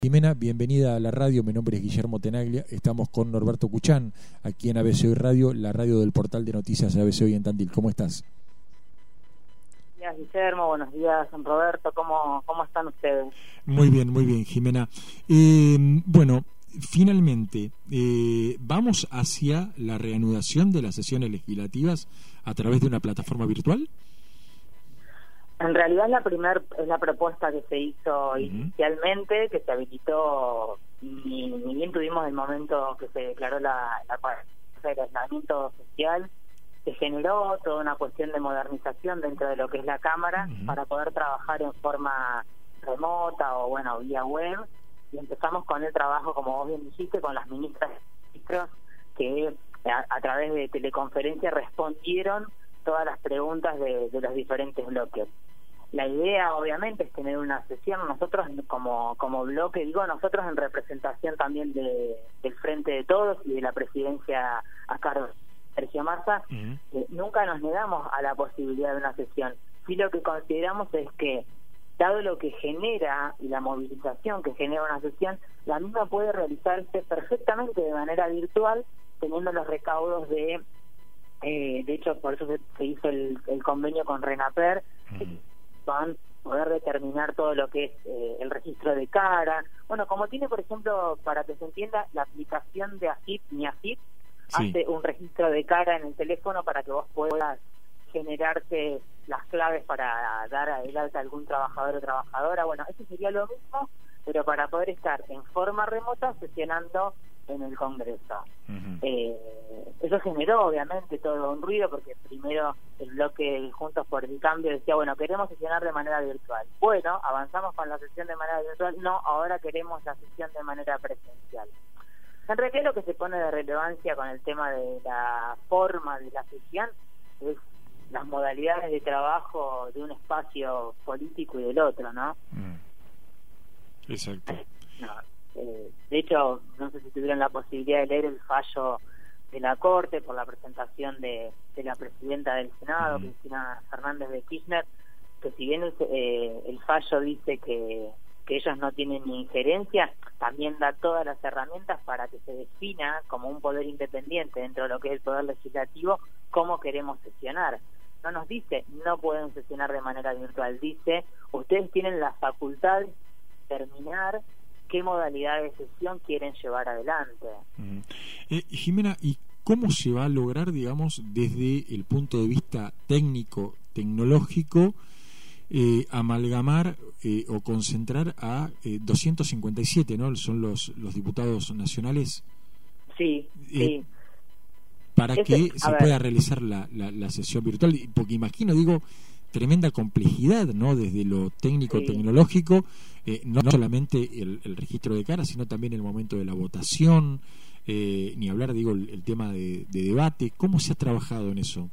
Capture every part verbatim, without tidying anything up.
Jimena, bienvenida a la radio. Mi nombre es Guillermo Tenaglia. Estamos con Norberto Cuchán, aquí en A B C Hoy Radio, la radio del portal de noticias A B C Hoy en Tandil. ¿Cómo estás? Buenos días, Guillermo. Buenos días, Roberto. ¿Cómo, cómo están ustedes? Muy bien, muy bien, Jimena. Eh, bueno, finalmente, eh, ¿vamos hacia la reanudación de las sesiones legislativas a través de una plataforma virtual? En realidad es la primer, es la propuesta que se hizo uh-huh. inicialmente, que se habilitó, ni, ni bien tuvimos el momento que se declaró la, la el aislamiento social, se generó toda una cuestión de modernización dentro de lo que es la Cámara uh-huh. para poder trabajar en forma remota o bueno, vía web, y empezamos con el trabajo, como vos bien dijiste, con las ministras y ministros que a, a través de teleconferencia respondieron todas las preguntas de, de los diferentes bloques. La idea, obviamente, es tener una sesión, nosotros como como bloque, digo, nosotros en representación también de, del Frente de Todos y de la presidencia a cargo de Sergio Massa, uh-huh. eh, nunca nos negamos a la posibilidad de una sesión. Sí, lo que consideramos es que, dado lo que genera y la movilización que genera una sesión, la misma puede realizarse perfectamente de manera virtual, teniendo los recaudos de... Eh, de hecho, por eso se, se hizo el, el convenio con RENAPER, uh-huh. van poder determinar todo lo que es eh, el registro de cara. Bueno, como tiene, por ejemplo, para que se entienda, la aplicación de AFIP, Mi AFIP, sí. hace un registro de cara en el teléfono para que vos puedas generarte las claves para dar el alta a algún trabajador o trabajadora. Bueno, eso sería lo mismo, pero para poder estar en forma remota sesionando en el Congreso. Uh-huh. Eh, eso generó obviamente todo un ruido, porque primero el bloque Juntos por el Cambio decía, bueno, queremos sesionar de manera virtual. Bueno, avanzamos con la sesión de manera virtual, no, ahora queremos la sesión de manera presencial. En realidad lo que se pone de relevancia con el tema de la forma de la sesión es las modalidades de trabajo de un espacio político y del otro, ¿no? Mm. Exacto. No. Eh, de hecho, no sé si tuvieron la posibilidad de leer el fallo de la Corte por la presentación de, de la presidenta del Senado, uh-huh. Cristina Fernández de Kirchner, que si bien el, eh, el fallo dice que, que ellos no tienen ni injerencia, también da todas las herramientas para que se defina como un poder independiente dentro de lo que es el poder legislativo cómo queremos sesionar. No nos dice no pueden sesionar de manera virtual, dice ustedes tienen la facultad de terminar qué modalidad de sesión quieren llevar adelante. Uh-huh. Eh, Jimena, ¿y cómo se va a lograr, digamos, desde el punto de vista técnico, tecnológico, eh, amalgamar eh, o concentrar a eh, doscientos cincuenta y siete, ¿no? Son los, los diputados nacionales. Sí, eh, sí. Para Ese, que se ver. pueda realizar la, la, la sesión virtual, porque imagino, digo, tremenda complejidad, ¿no? Desde lo técnico, sí. tecnológico, eh, no solamente el, el registro de cara, sino también el momento de la votación, eh, ni hablar, digo, el, el tema de, de debate. ¿Cómo se ha trabajado en eso?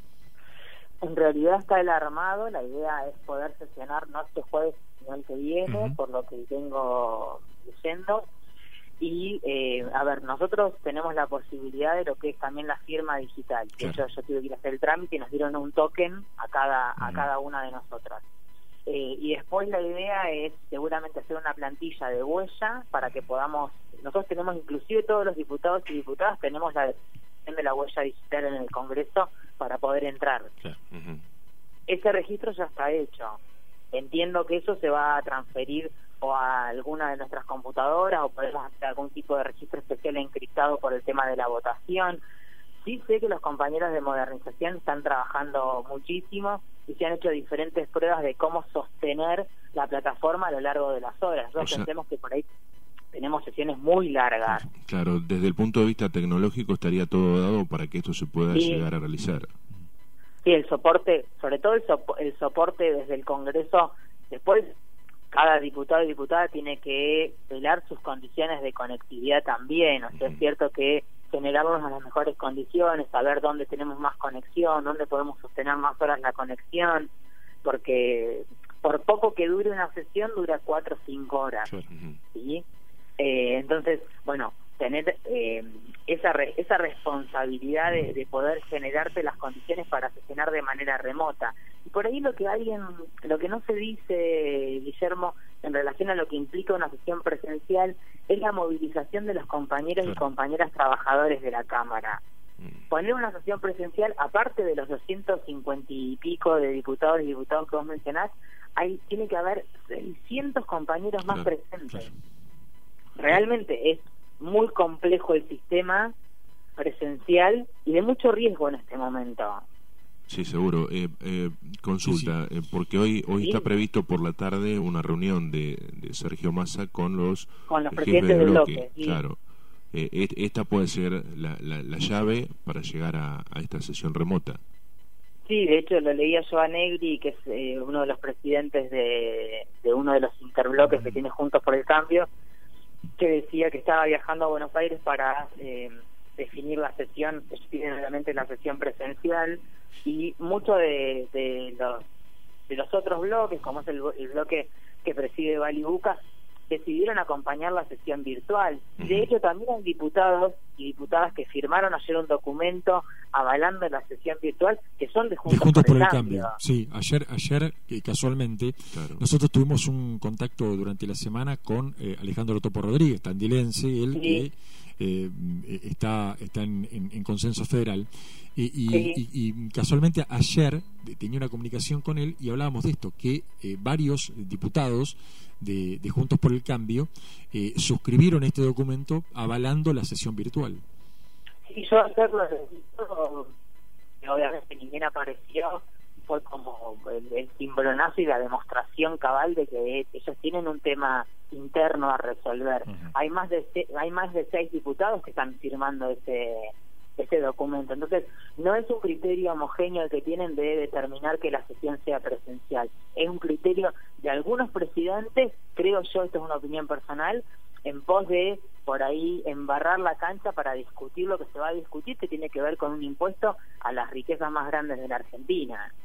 En realidad está el armado, la idea es poder sesionar no este jueves, sino el que viene, uh-huh. por lo que vengo leyendo. Y, eh, a ver, nosotros tenemos la posibilidad de lo que es también la firma digital. De hecho, yo tuve que ir a hacer el trámite y nos dieron un token a cada a cada una de nosotras. Eh, y después la idea es seguramente hacer una plantilla de huella para que podamos... Nosotros tenemos, inclusive todos los diputados y diputadas, tenemos la decisión de la huella digital en el Congreso para poder entrar. Claro. Uh-huh. Ese registro ya está hecho. Entiendo que eso se va a transferir o a alguna de nuestras computadoras, o podemos hacer algún tipo de registro especial encriptado por el tema de la votación. Sí sé que los compañeros de modernización están trabajando muchísimo y se han hecho diferentes pruebas de cómo sostener la plataforma a lo largo de las horas. Nosotros o sea, pensemos que por ahí tenemos sesiones muy largas. Claro, desde el punto de vista tecnológico estaría todo dado para que esto se pueda sí. llegar a realizar. Sí, el soporte, sobre todo el, sop- el soporte desde el Congreso, después cada diputado y diputada tiene que velar sus condiciones de conectividad también. O sea, es cierto que generarnos las mejores condiciones, saber dónde tenemos más conexión, dónde podemos sostener más horas la conexión, porque por poco que dure una sesión, dura cuatro o cinco horas. ¿Sí? Eh, entonces, bueno, tener eh, esa re- esa responsabilidad de, de poder generarte las condiciones para sesionar de manera remota. Y por ahí lo que alguien, lo que no se dice, Guillermo, en relación a lo que implica una sesión presencial, es la movilización de los compañeros y compañeras trabajadores de la Cámara. Poner una sesión presencial, aparte de los doscientos cincuenta y pico de diputados y diputados que vos mencionás, hay, tiene que haber seiscientos compañeros más claro, presentes. claro. Realmente es muy complejo el sistema presencial y de mucho riesgo en este momento. Sí, seguro. Eh, eh, consulta, sí, sí. Eh, porque hoy hoy ¿Sí? está previsto por la tarde una reunión de, de Sergio Massa con los, con los eh, presidentes jefes de del bloque. bloque. ¿Sí? Claro. Eh, esta puede ser la, la, la llave para llegar a, a esta sesión remota. Sí, de hecho lo leía yo a Negri, que es eh, uno de los presidentes de, de uno de los interbloques que tiene Juntos por el Cambio, que decía que estaba viajando a Buenos Aires para eh, definir la sesión, específicamente la sesión presencial, y muchos de, de los de los otros bloques, como es el, el bloque que preside Bali Bucas, decidieron acompañar la sesión virtual. De hecho, también hay diputados y diputadas que firmaron ayer un documento avalando la sesión virtual, que son de Juntos, de Juntos por, por el, el Cambio. Cambio. Sí, ayer, ayer eh, casualmente, claro. nosotros tuvimos un contacto durante la semana con eh, Alejandro Topo Rodríguez, tandilense, él sí. que eh, está, está en, en, en consenso federal. Y, y, sí. y, y casualmente ayer tenía una comunicación con él y hablábamos de esto, que eh, varios diputados de, de Juntos por el Cambio eh, suscribieron este documento avalando la sesión virtual. Sí, yo ayer lo reviso, obviamente ni bien apareció, fue como el, el cimbronazo y la demostración cabal de que ellos tienen un tema interno a resolver. Uh-huh. Hay más de hay más de seis diputados que están firmando ese ese documento. Entonces, no es un criterio homogéneo el que tienen de determinar que la sesión sea presencial. Es un criterio de algunos presidentes, creo yo, esto es una opinión personal, en pos de, por ahí, embarrar la cancha para discutir lo que se va a discutir, que tiene que ver con un impuesto a las riquezas más grandes de la Argentina.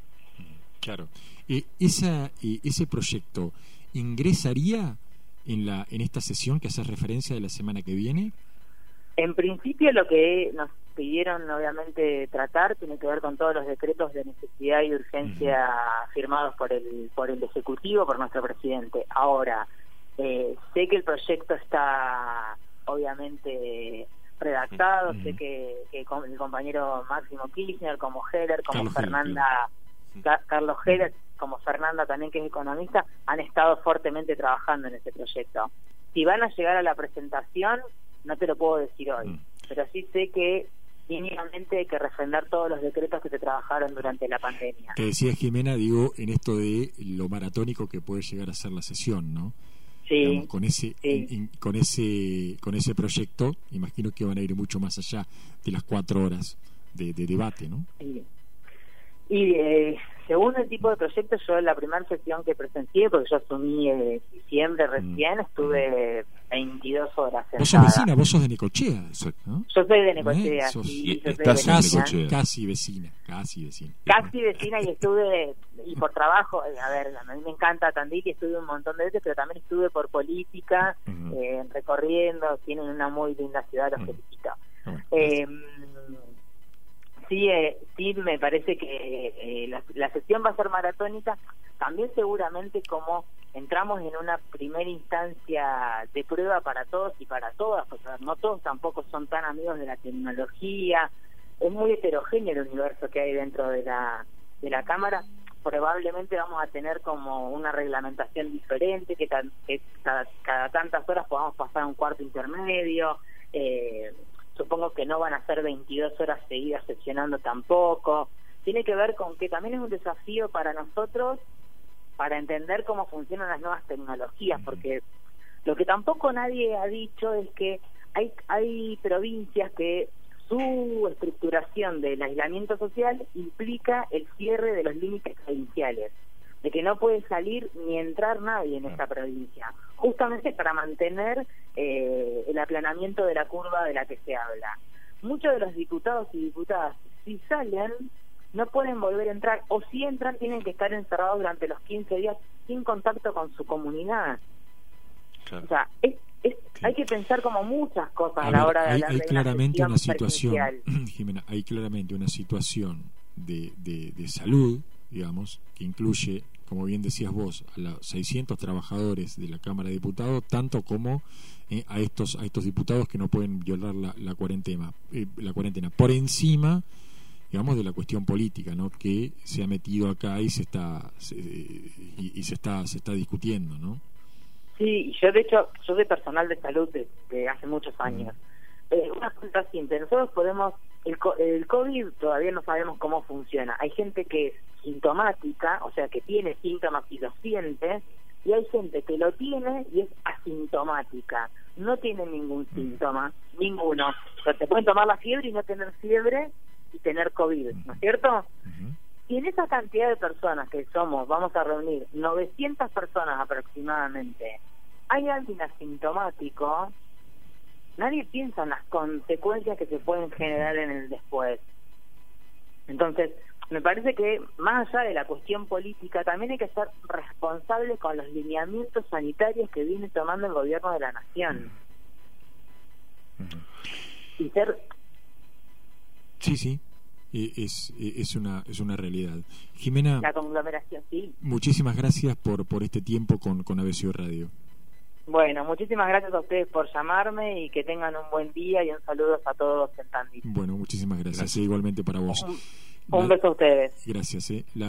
Claro. Eh, esa, eh, ese proyecto ingresaría en la en esta sesión que hace referencia de la semana que viene. En principio lo que nos pidieron obviamente tratar tiene que ver con todos los decretos de necesidad y urgencia uh-huh. firmados por el por el Ejecutivo, por nuestro presidente. Ahora, eh, sé que el proyecto está obviamente redactado, uh-huh. sé que, que con el compañero Máximo Kirchner, como Heller, como Carlos Fernanda, Heller, Ca- Carlos Heller, como Fernanda también, que es economista, han estado fuertemente trabajando en ese proyecto. Si van a llegar a la presentación, no te lo puedo decir hoy, mm. pero sí sé que mínimamente hay que refrendar todos los decretos que se trabajaron durante la pandemia. Te decía Jimena, digo, en esto de lo maratónico que puede llegar a ser la sesión, ¿no? Sí. Digamos, con ese, sí. in, in, con ese, con ese proyecto, imagino que van a ir mucho más allá de las cuatro horas de, de debate, ¿no? Sí. Y eh, según el tipo de proyecto, yo la primera sesión que presencié, porque yo asumí en eh, diciembre recién, mm. estuve veintidós horas sentada. Vos sos vecina, vos sos de Necochea, ¿no? Yo soy de Necochea, ¿Eh? Sos, sí, yo estás soy de casi, Necochea. casi vecina, casi vecina. Casi vecina y estuve, y por trabajo, a ver, a mí me encanta Tandil y estuve un montón de veces, pero también estuve por política, uh-huh. eh, recorriendo, tienen una muy linda ciudad, los uh-huh. felicito. Uh-huh. Eh, Sí, eh, sí, me parece que eh, la, la sesión va a ser maratónica. También seguramente como entramos en una primera instancia de prueba para todos y para todas, porque no todos tampoco son tan amigos de la tecnología. Es muy heterogéneo el universo que hay dentro de la de la Cámara. Probablemente vamos a tener como una reglamentación diferente, que, tan, que cada, cada tantas horas podamos pasar a un cuarto intermedio. Eh, Supongo que no van a ser veintidós horas seguidas sesionando tampoco. Tiene que ver con que también es un desafío para nosotros para entender cómo funcionan las nuevas tecnologías, porque lo que tampoco nadie ha dicho es que hay, hay provincias que su estructuración del aislamiento social implica el cierre de los límites provinciales, de que no puede salir ni entrar nadie en esa provincia, justamente para mantener eh, el aplanamiento de la curva de la que se habla. Muchos de los diputados y diputadas, si salen, no pueden volver a entrar, o si entran tienen que estar encerrados durante los quince días sin contacto con su comunidad. Claro. O sea, es, es, hay que pensar como muchas cosas a, a la ver, hora de hay, hablar hay de claramente una, una situación, Jimena, hay claramente una situación de, de, de salud digamos, que incluye, como bien decías vos, a los seiscientos trabajadores de la Cámara de Diputados, tanto como eh, a estos a estos diputados que no pueden violar la, la cuarentena, eh, la cuarentena, por encima, digamos, de la cuestión política, ¿no?, que se ha metido acá y se está se, y, y se está se está discutiendo, ¿no? Sí, yo de hecho, yo soy personal de salud desde hace muchos años. Mm. Eh, una cosa simple, nosotros podemos, el, el COVID todavía no sabemos cómo funciona. Hay gente que es sintomática, o sea, que tiene síntomas y los siente, y hay gente que lo tiene y es asintomática, no tiene ningún mm. síntoma, ninguno. O sea, te pueden tomar la fiebre y no tener fiebre y tener COVID, ¿no es cierto? Uh-huh. Y en esa cantidad de personas que somos, vamos a reunir novecientas personas aproximadamente, hay alguien asintomático, nadie piensa en las consecuencias que se pueden generar en el después. Entonces, me parece que más allá de la cuestión política, también hay que ser responsable con los lineamientos sanitarios que viene tomando el gobierno de la nación. Uh-huh. Y ser... Sí, sí. Es, es una es una realidad. Jimena, la conglomeración, sí. Muchísimas gracias por por este tiempo con con A B C Radio. Bueno, muchísimas gracias a ustedes por llamarme y que tengan un buen día y un saludo a todos en Tandil. Bueno, muchísimas gracias. gracias. Igualmente para vos. Un, un beso a ustedes. Gracias. Eh. La